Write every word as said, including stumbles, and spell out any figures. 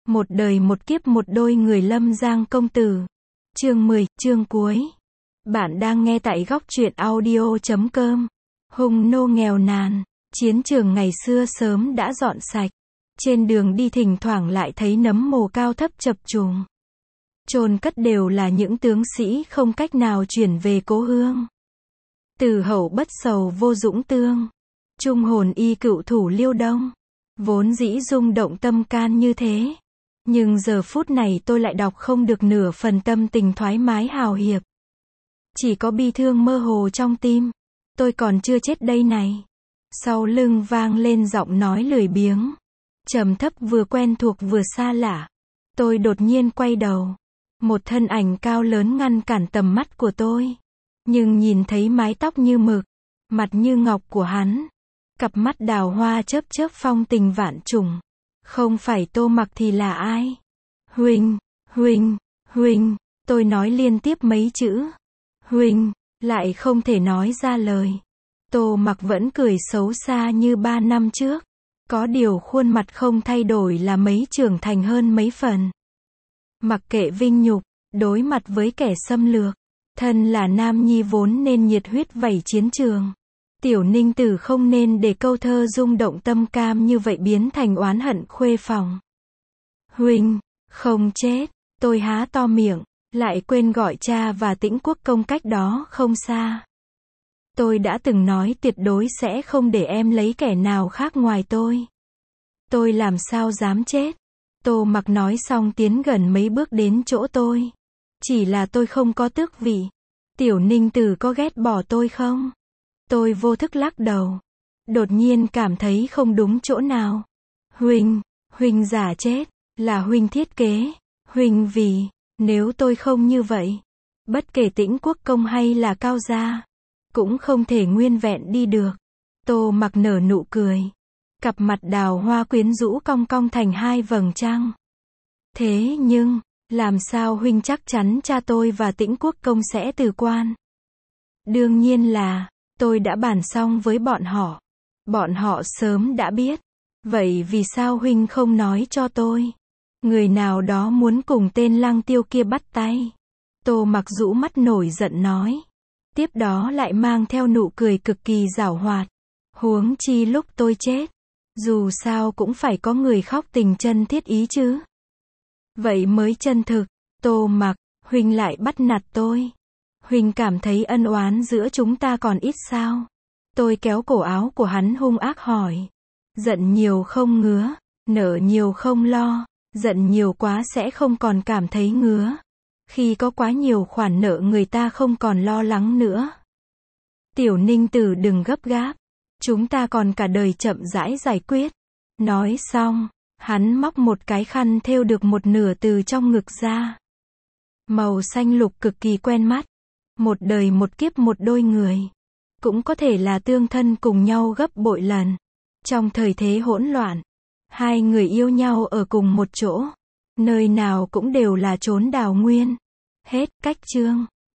Một đời một kiếp một đôi người Lâm Giang công tử. Chương mười, chương cuối. Bạn đang nghe tại góc truyện audio chấm com. Hung nô nghèo nàn, chiến trường ngày xưa sớm đã dọn sạch. Trên đường đi thỉnh thoảng lại thấy nấm mồ cao thấp chập trùng. Chôn cất đều là những tướng sĩ không cách nào chuyển về cố hương. Từ hậu bất sầu vô dũng tương, trung hồn y cựu thủ Liêu Đông. Vốn dĩ rung động tâm can như thế. Nhưng giờ phút này tôi lại đọc không được nửa phần tâm tình thoải mái hào hiệp. Chỉ có bi thương mơ hồ trong tim. Tôi còn chưa chết đây này. Sau lưng vang lên giọng nói lười biếng. Trầm thấp vừa quen thuộc vừa xa lạ. Tôi đột nhiên quay đầu. Một thân ảnh cao lớn ngăn cản tầm mắt của tôi. Nhưng nhìn thấy mái tóc như mực, mặt như ngọc của hắn. Cặp mắt đào hoa chớp chớp phong tình vạn trùng. Không phải Tô Mặc thì là ai? Huynh, huynh, huynh, tôi nói liên tiếp mấy chữ. Huynh, lại không thể nói ra lời. Tô Mặc vẫn cười xấu xa như ba năm trước. Có điều khuôn mặt không thay đổi là mấy trưởng thành hơn mấy phần. Mặc kệ vinh nhục, đối mặt với kẻ xâm lược. Thân là nam nhi vốn nên nhiệt huyết vẩy chiến trường. Tiểu Ninh Tử không nên để câu thơ rung động tâm cam như vậy biến thành oán hận khuê phòng. Huynh, không chết, tôi há to miệng, lại quên gọi cha và Tĩnh Quốc công cách đó không xa. Tôi đã từng nói tuyệt đối sẽ không để em lấy kẻ nào khác ngoài tôi. Tôi làm sao dám chết. Tô Mặc nói xong tiến gần mấy bước đến chỗ tôi. Chỉ là tôi không có tước vị. Tiểu Ninh Tử có ghét bỏ tôi không? Tôi vô thức lắc đầu. Đột nhiên cảm thấy không đúng chỗ nào. Huynh, huynh giả chết, là huynh thiết kế. Huynh vì, nếu tôi không như vậy, bất kể Tĩnh Quốc công hay là Cao gia, cũng không thể nguyên vẹn đi được. Tô Mặc nở nụ cười. Cặp mặt đào hoa quyến rũ cong cong thành hai vầng trăng. Thế nhưng, làm sao huynh chắc chắn cha tôi và Tĩnh Quốc công sẽ từ quan? Đương nhiên là, tôi đã bàn xong với bọn họ. Bọn họ sớm đã biết. Vậy vì sao huynh không nói cho tôi? Người nào đó muốn cùng tên Lăng Tiêu kia bắt tay. Tô Mặc rũ mắt nổi giận nói. Tiếp đó lại mang theo nụ cười cực kỳ giảo hoạt. Huống chi lúc tôi chết, dù sao cũng phải có người khóc tình chân thiết ý chứ. Vậy mới chân thực. Tô Mặc, huynh lại bắt nạt tôi. Huynh cảm thấy ân oán giữa chúng ta còn ít sao? Tôi kéo cổ áo của hắn hung ác hỏi. Giận nhiều không ngứa, nợ nhiều không lo. Giận nhiều quá sẽ không còn cảm thấy ngứa. Khi có quá nhiều khoản nợ người ta không còn lo lắng nữa. Tiểu Ninh Tử đừng gấp gáp. Chúng ta còn cả đời chậm rãi giải quyết. Nói xong, hắn móc một cái khăn thêu được một nửa từ trong ngực ra. Màu xanh lục cực kỳ quen mắt. Một đời một kiếp một đôi người. Cũng có thể là tương thân cùng nhau gấp bội lần. Trong thời thế hỗn loạn, hai người yêu nhau ở cùng một chỗ. Nơi nào cũng đều là chốn đào nguyên. Hết cách chương.